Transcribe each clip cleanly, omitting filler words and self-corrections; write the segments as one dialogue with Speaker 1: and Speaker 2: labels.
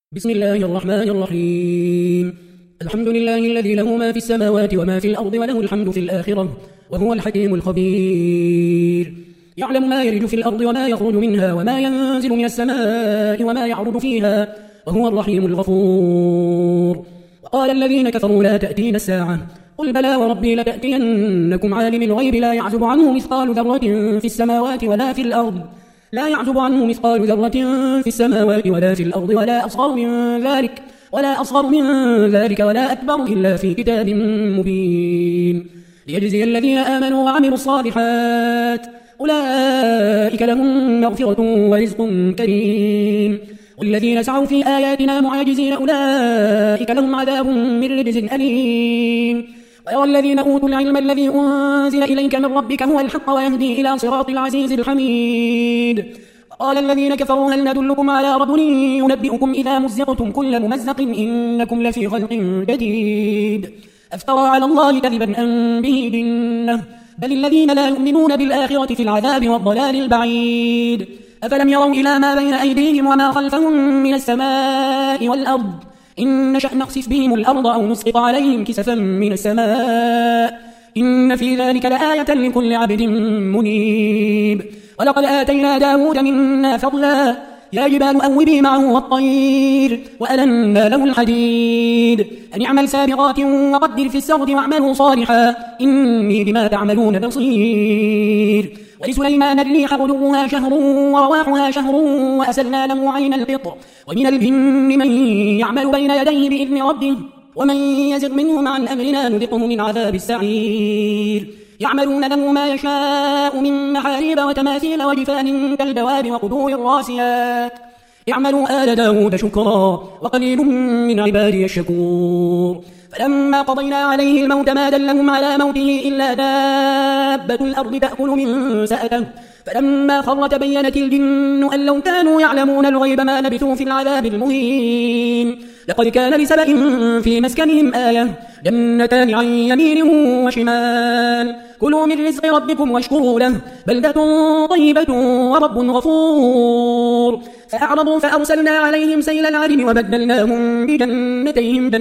Speaker 1: بسم الله الرحمن الرحيم. الحمد لله الذي له ما في السماوات وما في الأرض وله الحمد في الآخرة وهو الحكيم الخبير. يعلم ما يلج في الأرض وما يخرج منها وما ينزل من السماء وما يعرض فيها وهو الرحيم الغفور. وقال الذين كفروا لا تأتين الساعة قل بلى وربي لتأتينكم عالم الغيب لا يعزب عنه مثقال ذرة في السماوات ولا في الأرض ولا في الأرض ولا أصغر من ذلك ولا أكبر إلا في كتاب مبين ليجزي الذين آمنوا وعملوا الصالحات أولئك لهم مغفرة ورزق كريم. والذين سعوا في آياتنا معاجزين أولئك لهم عذاب من رجز أليم. ويرى الذين أوتوا العلم الذي أنزل إليك من ربك هو الحق ويهدي إلى صراط العزيز الحميد. قال الذين كفروا هل ندلكم على رجل ينبئكم إذا مزقتم كل ممزق إنكم لفي خلق جديد أفترى على الله كذبا أم به جنة بل الذين لا يؤمنون بالآخرة في العذاب والضلال البعيد. أفلم يروا إلى ما بين أيديهم وما خلفهم من السماء والأرض إن نشأ نخسف بهم الأرض أو نسقط عليهم كسفا من السماء إن في ذلك لآية لكل عبد منيب. ولقد آتينا داود منا فضلا يا جبال أوبي معه والطير وألنا له الحديد أن اعمل سابغات وقدر في السرد واعملوا صالحا إني بما تعملون بصير. ولسليمان الريح غدوها شهر ورواحها شهر وأسلنا له عين القطر ومن الجن من يعمل بين يديه بإذن ربه ومن يزغ منهم عن أمرنا نذقه من عذاب السعير. يعملون له ما يشاء من محاريب وتماثيل وجفان كالجواب وقدور الراسيات اعملوا آل داود شكرا وقليل من عبادي الشكور. فلما قضينا عليه الموت ما دلهم على موته إلا دابة الأرض تأكل من سأته فلما خر تبينت الجن أن لو كانوا يعلمون الغيب ما لبثوا في العذاب المهين. لقد كان لسبأ في مسكنهم آية جنتان عن يمين وشمال كلوا من رزق ربكم واشكروا له بلدة طيبة ورب غفور. فأعرضوا فأرسلنا عليهم سيل العرم وبدلناهم بجنتين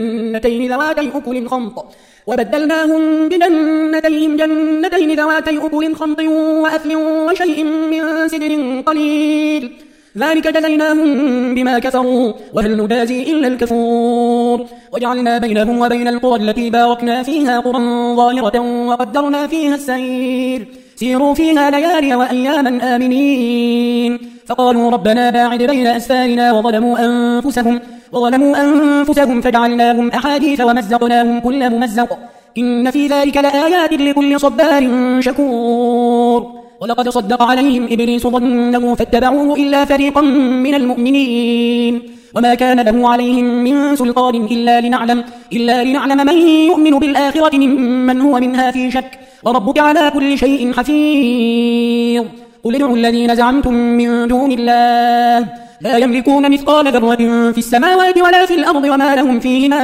Speaker 1: ذواتي أكل خمط وأثل وشيء من سدر قليل ذلك جزيناهم بما كفروا وهل نجازي إلا الكفور. وجعلنا بينهم وبين القرى التي باركنا فيها قرى ظاهرة وقدرنا فيها السير سيروا فيها ليالي وأياما آمنين. فقالوا ربنا باعد بين أسفارنا وظلموا أنفسهم فجعلناهم أحاديث ومزقناهم كل ممزق إن في ذلك لآيات لكل صبار شكور. ولقد صدق عليهم إبليس ظنه فاتبعوه إلا فريقا من المؤمنين وما كان له عليهم من سلطان إلا لنعلم من يؤمن بالآخرة ممن هو منها في شك وربك على كل شيء حفيظ. قل ادعوا الذين زعمتم من دون الله لا يملكون مثقال ذرة في السماوات ولا في الأرض وما لهم فيهما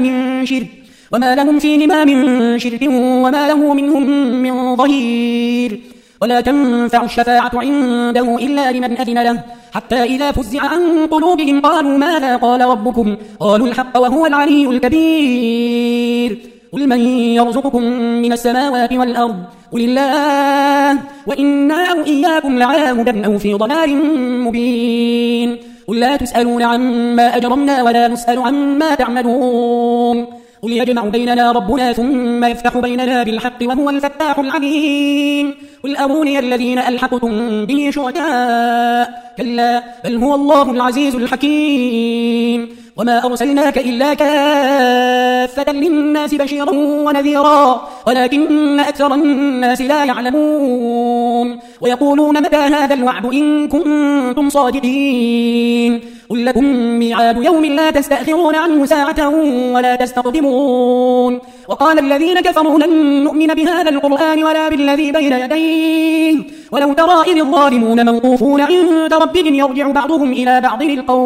Speaker 1: من شرك وما له منهم من ظهير. ولا تنفع الشفاعة عنده إلا لمن أذن له حتى إذا فزع عن قلوبهم قالوا ماذا قال ربكم قالوا الحق وهو العلي الكبير. قل من يرزقكم من السماوات والأرض قل الله وإنا أو إياكم لعلى هدى أو في ضلال مبين. قل لا تسألون عما أجرمنا ولا نسأل عما تعملون. قل يجمع بيننا ربنا ثم يفتح بيننا بالحق وهو الفتاح العليم. قل أروني الذين ألحقتم به شركاء كلا بل هو الله العزيز الحكيم. وما أرسلناك إلا كافة للناس بشيرا ونذيرا ولكن أكثر الناس لا يعلمون. ويقولون متى هذا الوعد إن كنتم صادقين. قل لكم ميعاد يوم لا تستأخرون عنه ساعة ولا تستقدمون. وقال الذين كفروا لن نؤمن بهذا القرآن ولا بالذي بين يديه ولو ترى إذ الظالمون موقوفون عند ربهم يرجع بعضهم إلى بعض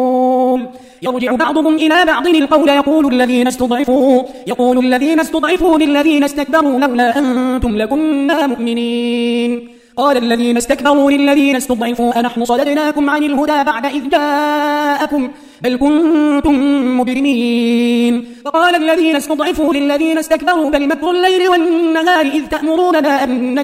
Speaker 1: القول يقول الذين استضعفوا للذين استكبروا لولا أنتم لكنا مؤمنين. قال الذين استكبروا للذين استضعفوا أنحن صددناكم عن الهدى بعد إذ جاءكم بل كنتم مجرمين. فقال الذين استضعفوا للذين استكبروا بل مكر الليل والنهار إذ تأمروننا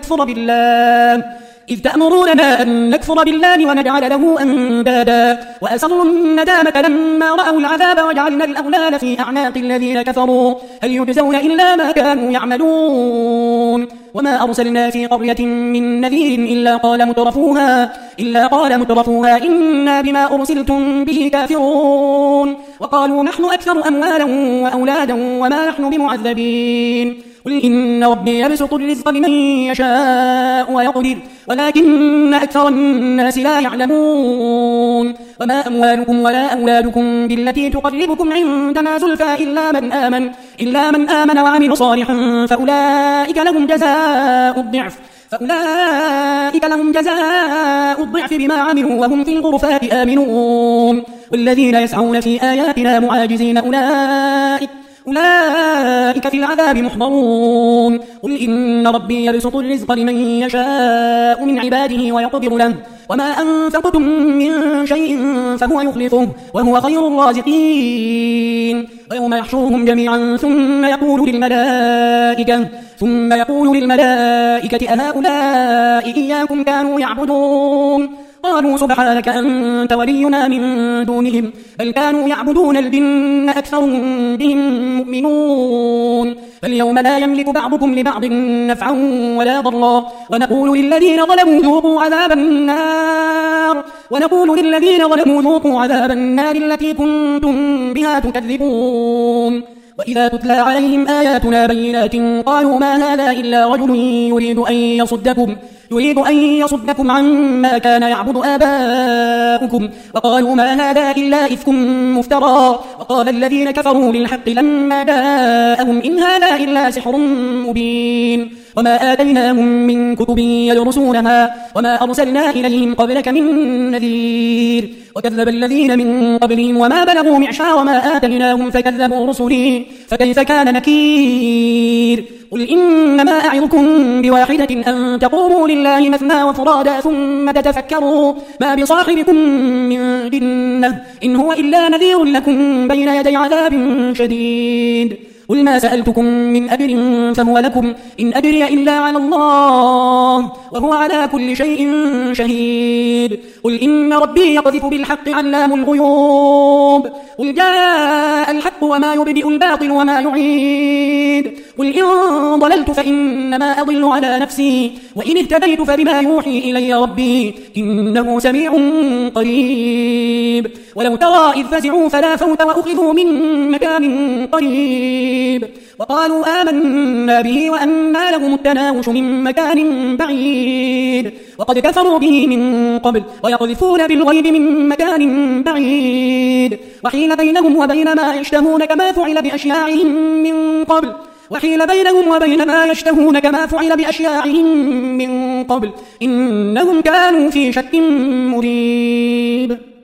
Speaker 1: أن نكفر بالله ونجعل له أندادا وأسروا الندامة لما رأوا العذاب وجعلنا الأغلال في أعناق الذين كفروا هل يجزون إلا ما كانوا يعملون. وما أرسلنا في قرية من نذير إلا قال مترفوها إنا بما أرسلتم به كافرون وقالوا نحن أكثر أموالا وأولادا وما نحن بمعذبين. قل إن ربي يبسط الرزق لمن يشاء ويقدر ولكن أكثر الناس لا يعلمون. وما أموالكم ولا أولادكم بالتي تقربكم عندنا زلفى إلا من آمن وعمل صالحا فأولئك لهم جزاء الضعف بما عملوا وهم في الغرفات آمنون. والذين يسعون في آياتنا معاجزين أولئك في العذاب محضرون. قل إن ربي يبسط الرزق لمن يشاء من عباده ويقدر له وما أنفقتم من شيء فهو يخلفه وهو خير الرازقين. ويوم يحشرهم جميعا ثم يقول للملائكة أهؤلاء إياكم كانوا يعبدون قالوا سبحانك أنت ولينا من دونهم بل كانوا يعبدون الجن أكثرهم بهم مؤمنون. فاليوم لا يملك بعضكم لبعض نفعا ولا ضرا ونقول للذين ظلموا ذوقوا عذاب النار التي كنتم بها تكذبون. وإذا تتلى عليهم آياتنا بينات قالوا ما هذا إلا رجل يريد أن يصدكم عما كان يعبد آباؤكم وقالوا ما هذا إلا إفك مفترى. وقال الذين كفروا للحق لما جاءهم إن هذا إلا سحر مبين. وما آتيناهم من كتب يدرسونها وما أرسلنا إليهم قبلك من نذير وكذب الذين من قبلهم وما بلغوا معشار ما آتيناهم فكذبوا رسلي فكيف كان نكير. قل إنما أعظكم بواحدة أن تقوموا لله مثنى وفرادا ثم تتفكروا ما بصاحبكم من جنة إن هو إلا نذير لكم بين يدي عذاب شديد. قل ما سألتكم من أجر فهو لكم إن أجري إلا على الله وهو على كل شيء شهيد. قل إن ربي يقذف بالحق علام الغيوب. قل جاء الحق وما يبدئ الباطل وما يعيد. قل إن ضللت فإنما أضل على نفسي وإن اهتديت فبما يوحي إلي ربي إنه سميع قريب. ولو ترى إذ فزعوا فلا فوت وأخذوا من مكان قريب وقالوا آمنا به وأنى لهم التناوش من مكان بعيد وقد كفروا به من قبل ويقذفون بالغيب من مكان بعيد وحيل بينهم وبين ما يشتهون كما فعل بأشياعهم من قبل إنهم كانوا في شك مريب.